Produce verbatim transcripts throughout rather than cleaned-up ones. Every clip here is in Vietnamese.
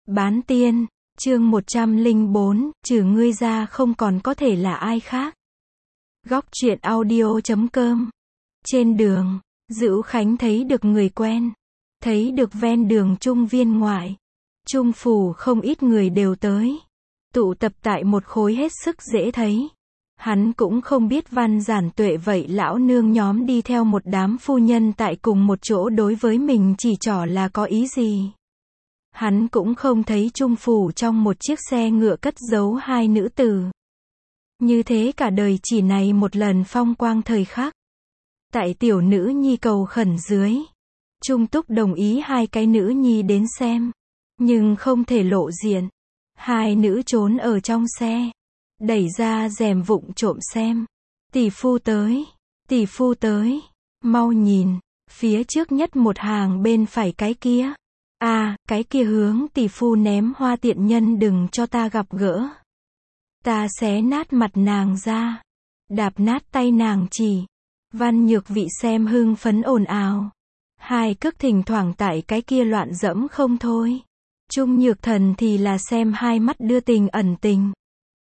Bán tiên, chương một trăm lẻ bốn, trừ ngươi ra không còn có thể là ai khác. Góc truyện audio chấm com. Trên đường, Dữu Khánh thấy được người quen. Thấy được ven đường Trung Viên ngoại. Trung phủ không ít người đều tới. Tụ tập tại một khối hết sức dễ thấy. Hắn cũng không biết Văn Giản Tuệ vậy lão nương nhóm đi theo một đám phu nhân tại cùng một chỗ đối với mình chỉ trỏ là có ý gì. Hắn cũng không thấy Trung phủ trong một chiếc xe ngựa cất giấu hai nữ tử. Như thế cả đời chỉ này một lần phong quang thời khắc. Tại tiểu nữ nhi cầu khẩn dưới, Trung Túc đồng ý hai cái nữ nhi đến xem. Nhưng không thể lộ diện. Hai nữ trốn ở trong xe. Đẩy ra rèm vụng trộm xem. Tỷ phu tới. Tỷ phu tới. Mau nhìn. Phía trước nhất một hàng bên phải cái kia. À, cái kia hướng tỷ phu ném hoa tiện nhân đừng cho ta gặp gỡ. Ta xé nát mặt nàng ra. Đạp nát tay nàng chỉ. Văn Nhược Vị xem hưng phấn ồn ào. Hai cước thỉnh thoảng tại cái kia loạn dẫm không thôi. Trung Nhược Thần thì là xem hai mắt đưa tình ẩn tình.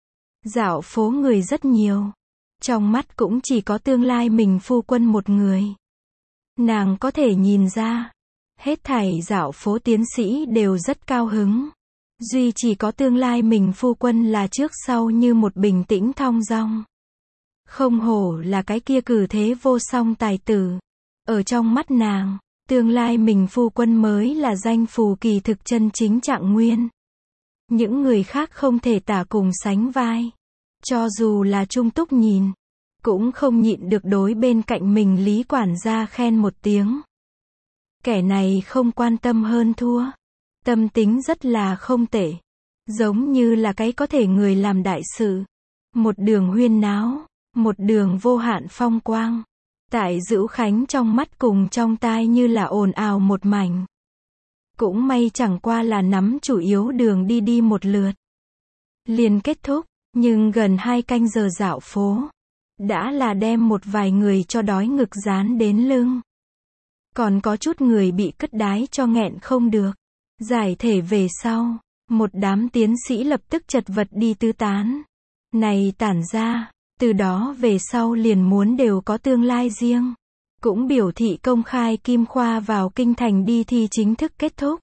Dạo phố người rất nhiều. Trong mắt cũng chỉ có tương lai mình phu quân một người. Nàng có thể nhìn ra. Hết thảy dạo phố tiến sĩ đều rất cao hứng. Duy chỉ có tương lai mình phu quân là trước sau như một bình tĩnh thong dong. Không hổ là cái kia cử thế vô song tài tử. Ở trong mắt nàng, tương lai mình phu quân mới là danh phù kỳ thực chân chính trạng nguyên. Những người khác không thể tả cùng sánh vai. Cho dù là Trung Túc nhìn, cũng không nhịn được đối bên cạnh mình Lý quản gia khen một tiếng. Kẻ này không quan tâm hơn thua. Tâm tính rất là không tệ. Giống như là cái có thể người làm đại sự. Một đường huyên náo, một đường vô hạn phong quang. Tại Dữu Khánh trong mắt cùng trong tai như là ồn ào một mảnh. Cũng may chẳng qua là nắm chủ yếu đường đi đi một lượt. Liền kết thúc, nhưng gần hai canh giờ dạo phố. Đã là đem một vài người cho đói ngực dán đến lưng. Còn có chút người bị cất đái cho nghẹn không được. Giải thể về sau, một đám tiến sĩ lập tức chật vật đi tứ tán. Này tản ra, từ đó về sau liền muốn đều có tương lai riêng. Cũng biểu thị công khai Kim Khoa vào kinh thành đi thi chính thức kết thúc.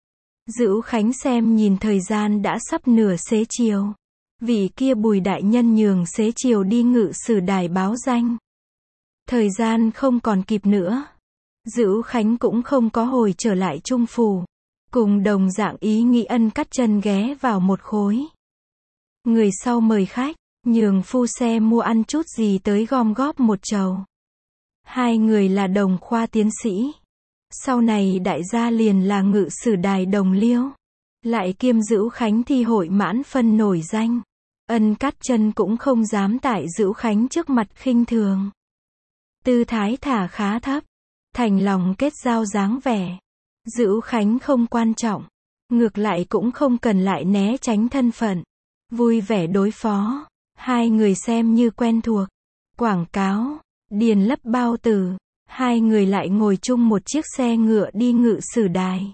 Dữu Khánh xem nhìn thời gian đã sắp nửa xế chiều. Vị kia Bùi đại nhân nhường xế chiều đi ngự sử đài báo danh. Thời gian không còn kịp nữa. Dữu Khánh cũng không có hồi trở lại Trung phủ. Cùng đồng dạng ý nghĩ ân cắt chân ghé vào một khối. Người sau mời khách, nhường phu xe mua ăn chút gì tới gom góp một chầu. Hai người là đồng khoa tiến sĩ. Sau này đại gia liền là ngự sử đài đồng liêu. Lại kiêm Dữu Khánh thi hội mãn phân nổi danh. Ân cắt chân cũng không dám tại Dữu Khánh trước mặt khinh thường. Tư thái thả khá thấp. Thành lòng kết giao dáng vẻ. Dữu Khánh không quan trọng. Ngược lại cũng không cần lại né tránh thân phận. Vui vẻ đối phó. Hai người xem như quen thuộc. Quảng cáo. Điền lấp bao tử. Hai người lại ngồi chung một chiếc xe ngựa đi ngự sử đài.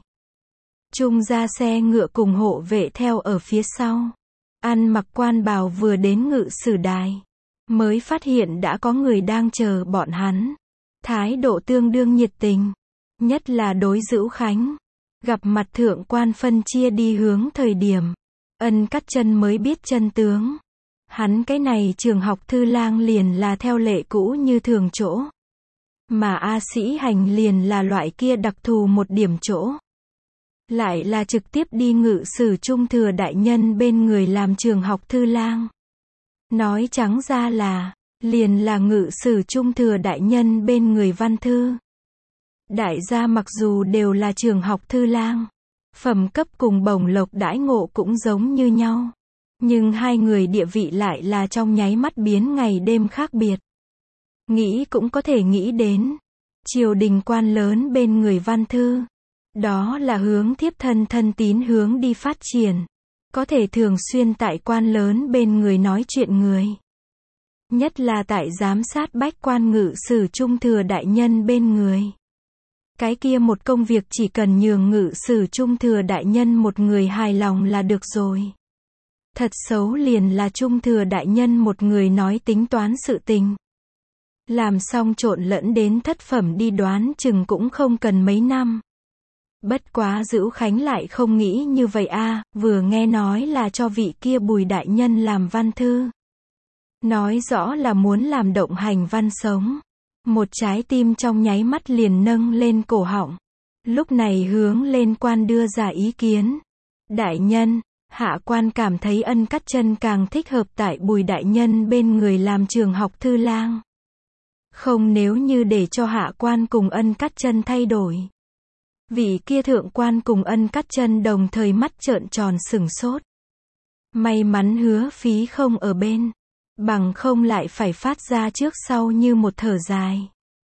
Trung ra xe ngựa cùng hộ vệ theo ở phía sau. Ăn mặc quan bào vừa đến ngự sử đài. Mới phát hiện đã có người đang chờ bọn hắn. Thái độ tương đương nhiệt tình. Nhất là đối Dữu Khánh. Gặp mặt thượng quan phân chia đi hướng thời điểm. Ân cắt chân mới biết chân tướng. Hắn cái này trường học thư lang liền là theo lệ cũ như thường chỗ. Mà A Sĩ Hành liền là loại kia đặc thù một điểm chỗ. Lại là trực tiếp đi ngự sử trung thừa đại nhân bên người làm trường học thư lang. Nói trắng ra là, liền là ngự sử trung thừa đại nhân bên người văn thư. Đại gia mặc dù đều là trường học thư lang, phẩm cấp cùng bổng lộc đãi ngộ cũng giống như nhau. Nhưng hai người địa vị lại là trong nháy mắt biến ngày đêm khác biệt. Nghĩ cũng có thể nghĩ đến. Triều đình quan lớn bên người văn thư. Đó là hướng thiếp thân thân tín hướng đi phát triển. Có thể thường xuyên tại quan lớn bên người nói chuyện người. Nhất là tại giám sát bách quan ngự sử trung thừa đại nhân bên người. Cái kia một công việc chỉ cần nhường ngự sử trung thừa đại nhân một người hài lòng là được rồi. Thật xấu liền là trung thừa đại nhân một người nói tính toán sự tình. Làm xong trộn lẫn đến thất phẩm đi đoán chừng cũng không cần mấy năm. Bất quá Dữu Khánh lại không nghĩ như vậy a, vừa nghe nói là cho vị kia Bùi đại nhân làm văn thư. Nói rõ là muốn làm động hành văn sống. Một trái tim trong nháy mắt liền nâng lên cổ họng. Lúc này hướng lên quan đưa ra ý kiến. Đại nhân, hạ quan cảm thấy Ân Cắt Chân càng thích hợp tại Bùi đại nhân bên người làm trường học thư lang. Không, nếu như để cho hạ quan cùng Ân Cắt Chân thay đổi. Vị kia thượng quan cùng Ân Cắt Chân đồng thời mắt trợn tròn sửng sốt. May mắn Hứa Phí không ở bên. Bằng không lại phải phát ra trước sau như một thở dài.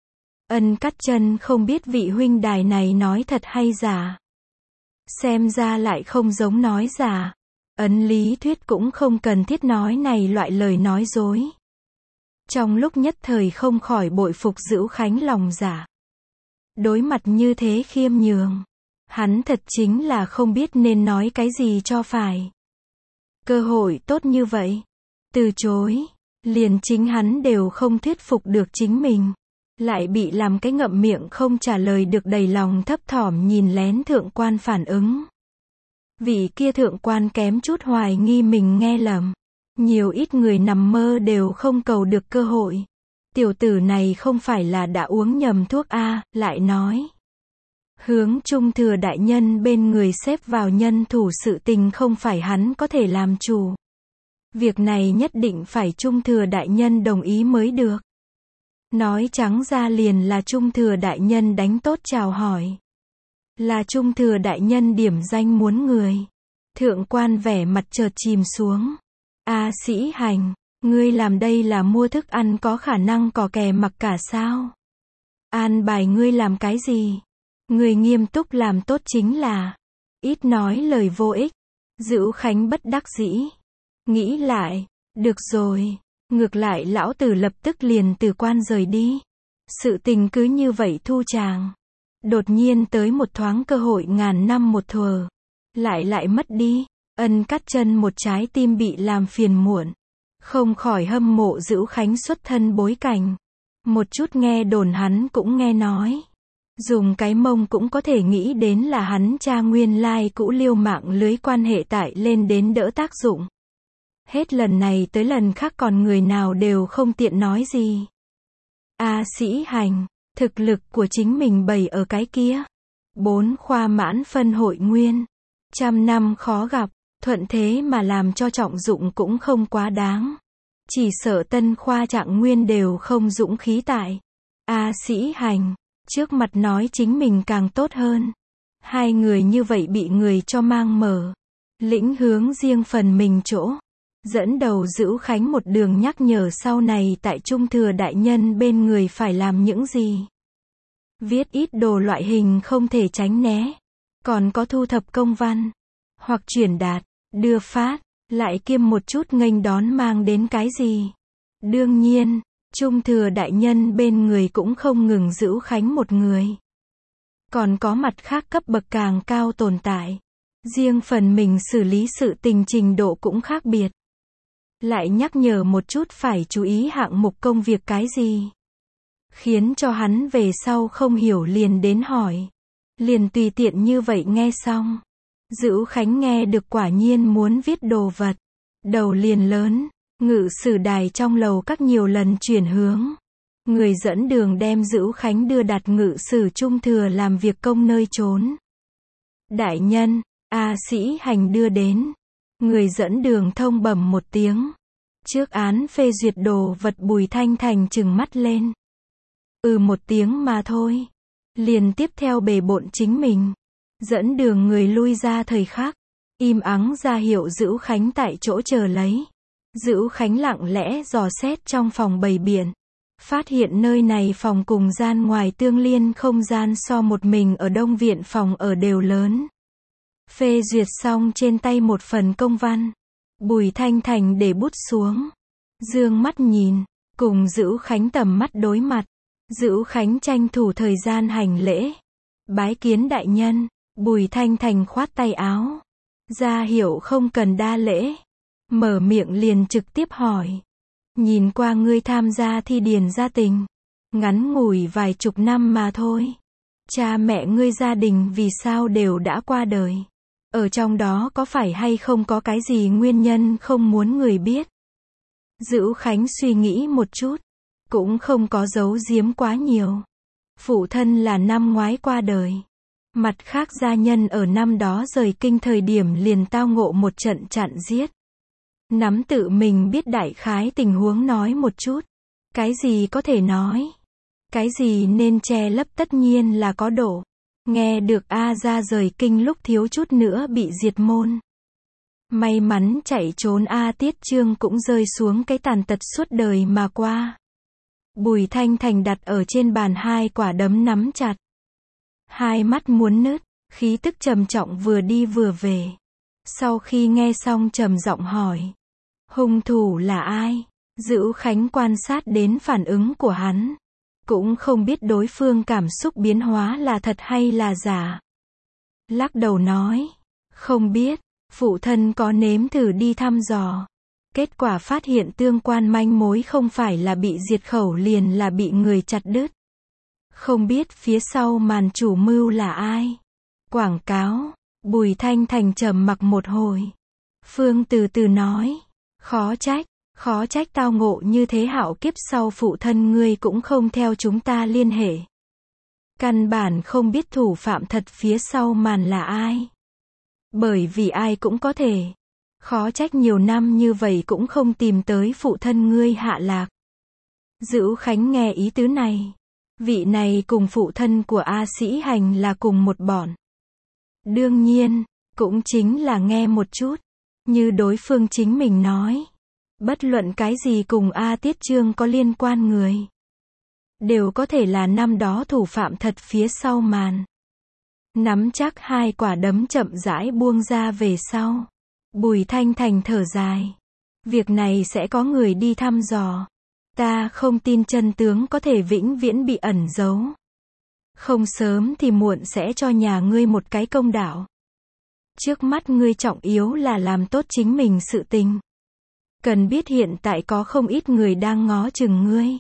Ân Cắt Chân không biết vị huynh đài này nói thật hay giả. Xem ra lại không giống nói giả. Ấn lý thuyết cũng không cần thiết nói này loại lời nói dối. Trong lúc nhất thời không khỏi bội phục Dữu Khánh lòng dạ. Đối mặt như thế khiêm nhường. Hắn thật chính là không biết nên nói cái gì cho phải. Cơ hội tốt như vậy. Từ chối. Liền chính hắn đều không thuyết phục được chính mình. Lại bị làm cái ngậm miệng không trả lời được, đầy lòng thấp thỏm nhìn lén thượng quan phản ứng. Vị kia thượng quan kém chút hoài nghi mình nghe lầm. Nhiều ít người nằm mơ đều không cầu được cơ hội. Tiểu tử này không phải là đã uống nhầm thuốc a, lại nói. Hướng trung thừa đại nhân bên người xếp vào nhân thủ sự tình không phải hắn có thể làm chủ. Việc này nhất định phải trung thừa đại nhân đồng ý mới được. Nói trắng ra liền là trung thừa đại nhân đánh tốt chào hỏi. Là trung thừa đại nhân điểm danh muốn người. Thượng quan vẻ mặt chợt chìm xuống. A Sĩ Hành, ngươi làm đây là mua thức ăn có khả năng cò kè mặc cả sao? An bài ngươi làm cái gì? Ngươi nghiêm túc làm tốt chính là. Ít nói lời vô ích. Dữu Khánh bất đắc dĩ. Nghĩ lại, được rồi. Ngược lại lão tử lập tức liền từ quan rời đi. Sự tình cứ như vậy thu chàng. Đột nhiên tới một thoáng cơ hội ngàn năm một thuở. Lại lại mất đi. Ân Cắt Chân một trái tim bị làm phiền muộn. Không khỏi hâm mộ Dữu Khánh xuất thân bối cảnh. Một chút nghe đồn hắn cũng nghe nói. Dùng cái mông cũng có thể nghĩ đến là hắn cha nguyên lai cũ liêu mạng lưới quan hệ tại lên đến đỡ tác dụng. Hết lần này tới lần khác còn người nào đều không tiện nói gì. A Sĩ Hành, thực lực của chính mình bày ở cái kia. Bốn khoa mãn phân hội nguyên. Trăm năm khó gặp, thuận thế mà làm cho trọng dụng cũng không quá đáng. Chỉ sợ tân khoa trạng nguyên đều không dũng khí tại. A Sĩ Hành, trước mặt nói chính mình càng tốt hơn. Hai người như vậy bị người cho mang mở. Lĩnh hướng riêng phần mình chỗ. Dẫn đầu Dữu Khánh một đường nhắc nhở sau này tại trung thừa đại nhân bên người phải làm những gì. Viết ít đồ loại hình không thể tránh né. Còn có thu thập công văn. Hoặc truyền đạt, đưa phát, lại kiêm một chút nghênh đón mang đến cái gì. Đương nhiên, trung thừa đại nhân bên người cũng không ngừng Dữu Khánh một người. Còn có mặt khác cấp bậc càng cao tồn tại. Riêng phần mình xử lý sự tình trình độ cũng khác biệt. Lại nhắc nhở một chút phải chú ý hạng mục công việc cái gì. Khiến cho hắn về sau không hiểu liền đến hỏi. Liền tùy tiện như vậy nghe xong. Dữu Khánh nghe được quả nhiên muốn viết đồ vật. Đầu liền lớn, ngự sử đài trong lầu các nhiều lần chuyển hướng. Người dẫn đường đem Dữu Khánh đưa đặt ngự sử trung thừa làm việc công nơi trốn. Đại nhân, A Sĩ Hành đưa đến. Người dẫn đường thông bẩm một tiếng. Trước án phê duyệt đồ vật Bùi Thanh Thành trừng mắt lên. Ừ một tiếng mà thôi. Liền tiếp theo bề bộn chính mình. Dẫn đường người lui ra thời khắc. Im ắng ra hiệu Dữu Khánh tại chỗ chờ lấy. Dữu Khánh lặng lẽ dò xét trong phòng bày biện. Phát hiện nơi này phòng cùng gian ngoài tương liên không gian so một mình ở Đông Viện phòng ở đều lớn. Phê duyệt xong trên tay một phần công văn. Bùi Thanh Thành để bút xuống. Dương mắt nhìn. Cùng Dữu Khánh tầm mắt đối mặt. Dữu Khánh tranh thủ thời gian hành lễ. Bái kiến đại nhân. Bùi Thanh Thành khoát tay áo, ra hiệu không cần đa lễ. Mở miệng liền trực tiếp hỏi. Nhìn qua ngươi tham gia thi điền gia tình. Ngắn ngủi vài chục năm mà thôi. Cha mẹ ngươi gia đình vì sao đều đã qua đời? Ở trong đó có phải hay không có cái gì nguyên nhân không muốn người biết? Dữu Khánh suy nghĩ một chút. Cũng không có giấu giếm quá nhiều. Phụ thân là năm ngoái qua đời. Mặt khác gia nhân ở năm đó rời kinh thời điểm liền tao ngộ một trận chặn giết. Nắm tự mình biết đại khái tình huống nói một chút. Cái gì có thể nói? Cái gì nên che lấp tất nhiên là có độ. Nghe được A gia rời kinh lúc thiếu chút nữa bị diệt môn. May mắn chạy trốn A Tiết Trương cũng rơi xuống cái tàn tật suốt đời mà qua. Bùi Thanh Thành đặt ở trên bàn hai quả đấm nắm chặt. Hai mắt muốn nứt, khí tức trầm trọng vừa đi vừa về. Sau khi nghe xong trầm giọng hỏi. Hung thủ là ai? Dữu Khánh quan sát đến phản ứng của hắn. Cũng không biết đối phương cảm xúc biến hóa là thật hay là giả. Lắc đầu nói. Không biết, phụ thân có nếm thử đi thăm dò. Kết quả phát hiện tương quan manh mối không phải là bị diệt khẩu liền là bị người chặt đứt. Không biết phía sau màn chủ mưu là ai. Quảng cáo. Bùi Thanh Thành trầm mặc một hồi. Phương từ từ nói. Khó trách, khó trách tao ngộ như thế hạo kiếp sau phụ thân ngươi cũng không theo chúng ta liên hệ. Căn bản không biết thủ phạm thật phía sau màn là ai. Bởi vì ai cũng có thể. Khó trách nhiều năm như vậy cũng không tìm tới phụ thân ngươi hạ lạc. Dữu Khánh nghe ý tứ này. Vị này cùng phụ thân của A Sĩ Hành là cùng một bọn. Đương nhiên, cũng chính là nghe một chút. Như đối phương chính mình nói. Bất luận cái gì cùng A Tiết Trương có liên quan người. Đều có thể là năm đó thủ phạm thật phía sau màn. Nắm chắc hai quả đấm chậm rãi buông ra về sau. Bùi Thanh Thành thở dài. Việc này sẽ có người đi thăm dò. Ta không tin chân tướng có thể vĩnh viễn bị ẩn giấu. Không sớm thì muộn sẽ cho nhà ngươi một cái công đạo. Trước mắt ngươi trọng yếu là làm tốt chính mình sự tình. Cần biết hiện tại có không ít người đang ngó chừng ngươi.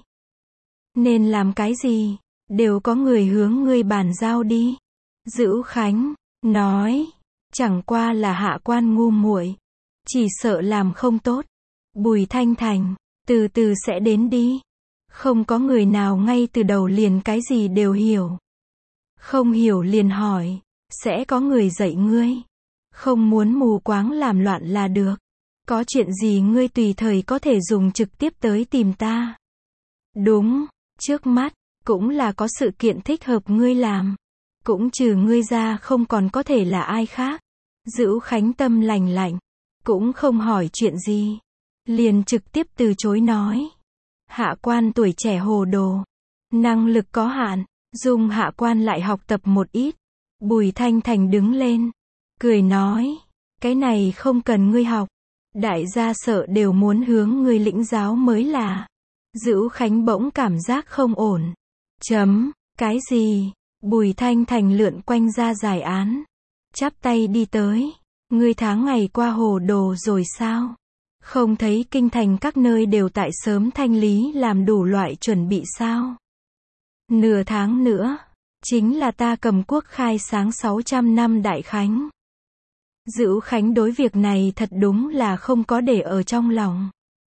Nên làm cái gì, đều có người hướng ngươi bàn giao đi. Dữu Khánh nói, chẳng qua là hạ quan ngu muội, chỉ sợ làm không tốt. Bùi Thanh Thành, từ từ sẽ đến đi. Không có người nào ngay từ đầu liền cái gì đều hiểu. Không hiểu liền hỏi, sẽ có người dạy ngươi. Không muốn mù quáng làm loạn là được. Có chuyện gì ngươi tùy thời có thể dùng trực tiếp tới tìm ta. Đúng, trước mắt, cũng là có sự kiện thích hợp ngươi làm. Cũng trừ ngươi ra không còn có thể là ai khác. Dữu Khánh tâm lành lạnh, cũng không hỏi chuyện gì. Liền trực tiếp từ chối nói. Hạ quan tuổi trẻ hồ đồ. Năng lực có hạn, dùng hạ quan lại học tập một ít. Bùi Thanh Thành đứng lên. Cười nói, cái này không cần ngươi học. Đại gia sợ đều muốn hướng ngươi lĩnh giáo mới là. Dữu Khánh bỗng cảm giác không ổn. Chấm, cái gì? Bùi Thanh Thành lượn quanh ra giải án. Chắp tay đi tới. Ngươi tháng ngày qua hồ đồ rồi sao? Không thấy kinh thành các nơi đều tại sớm thanh lý làm đủ loại chuẩn bị sao? Nửa tháng nữa, chính là ta Cầm Quốc khai sáng sáu trăm năm đại khánh. Dữu Khánh đối việc này thật đúng là không có để ở trong lòng.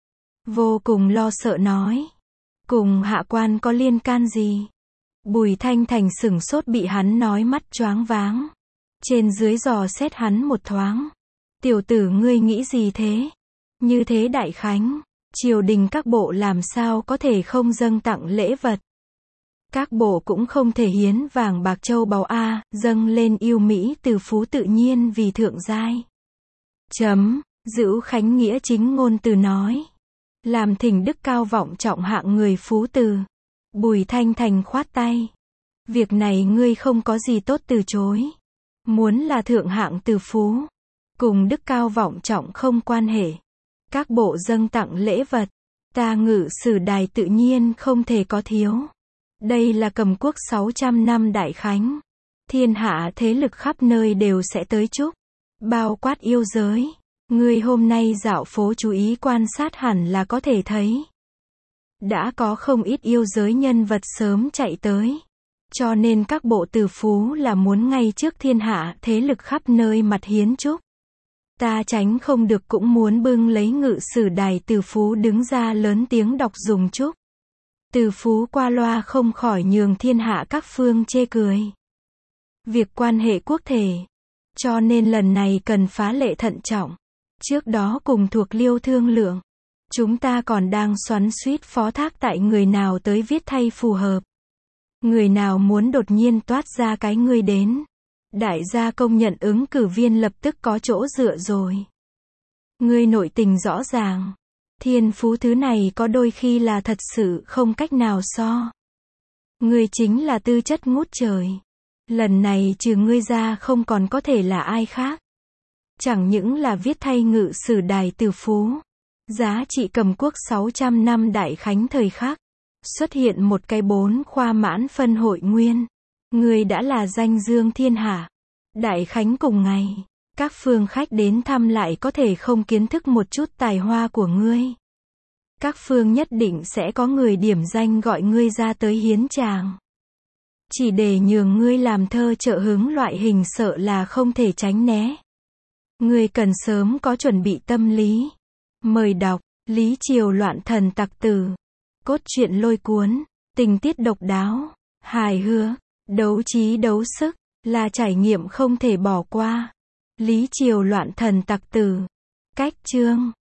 Vô cùng lo sợ nói. Cùng hạ quan có liên can gì? Bùi Thanh Thành sửng sốt bị hắn nói mắt choáng váng. Trên dưới dò xét hắn một thoáng. Tiểu tử ngươi nghĩ gì thế? Như thế đại khánh, triều đình các bộ làm sao có thể không dâng tặng lễ vật. Các bộ cũng không thể hiến vàng bạc châu báu a, dâng lên yêu mỹ từ phú tự nhiên vì thượng giai. Chấm, Dữu Khánh nghĩa chính ngôn từ nói. Làm thỉnh đức cao vọng trọng hạng người phú từ. Bùi Thanh Thành khoát tay. Việc này ngươi không có gì tốt từ chối. Muốn là thượng hạng từ phú, cùng đức cao vọng trọng không quan hệ. Các bộ dâng tặng lễ vật, ta Ngự Sử Đài tự nhiên không thể có thiếu. Đây là Cầm Quốc sáu trăm năm đại khánh. Thiên hạ thế lực khắp nơi đều sẽ tới chúc. Bao quát yêu giới. Ngươi hôm nay dạo phố chú ý quan sát hẳn là có thể thấy. Đã có không ít yêu giới nhân vật sớm chạy tới. Cho nên các bộ từ phú là muốn ngay trước thiên hạ thế lực khắp nơi mặt hiến chúc. Ta tránh không được cũng muốn bưng lấy ngự sử đài từ phú đứng ra lớn tiếng đọc dùng chúc. Từ phú qua loa không khỏi nhường thiên hạ các phương chê cười. Việc quan hệ quốc thể. Cho nên lần này cần phá lệ thận trọng. Trước đó cùng thuộc Liêu thương lượng. Chúng ta còn đang xoắn xuýt phó thác tại người nào tới viết thay phù hợp. Người nào muốn đột nhiên toát ra cái ngươi đến. Đại gia công nhận ứng cử viên lập tức có chỗ dựa rồi. Ngươi nội tình rõ ràng. Thiên phú thứ này có đôi khi là thật sự không cách nào so. Ngươi chính là tư chất ngút trời. Lần này trừ ngươi ra không còn có thể là ai khác. Chẳng những là viết thay ngự sử đài từ phú. Giá trị cầm quốc sáu trăm năm đại khánh thời khắc. Xuất hiện một cái bốn khoa mãn phân hội nguyên. Ngươi đã là danh dương thiên hạ. Đại khánh cùng ngày. Các phương khách đến thăm lại có thể không kiến thức một chút tài hoa của ngươi. Các phương nhất định sẽ có người điểm danh gọi ngươi ra tới hiến tràng. Chỉ để nhường ngươi làm thơ trợ hứng loại hình sợ là không thể tránh né. Ngươi cần sớm có chuẩn bị tâm lý. Mời đọc, Lý Triều loạn thần tặc tử. Cốt truyện lôi cuốn, tình tiết độc đáo, hài hước, đấu trí đấu sức, là trải nghiệm không thể bỏ qua. Lý Triều loạn thần tặc tử. Cách chương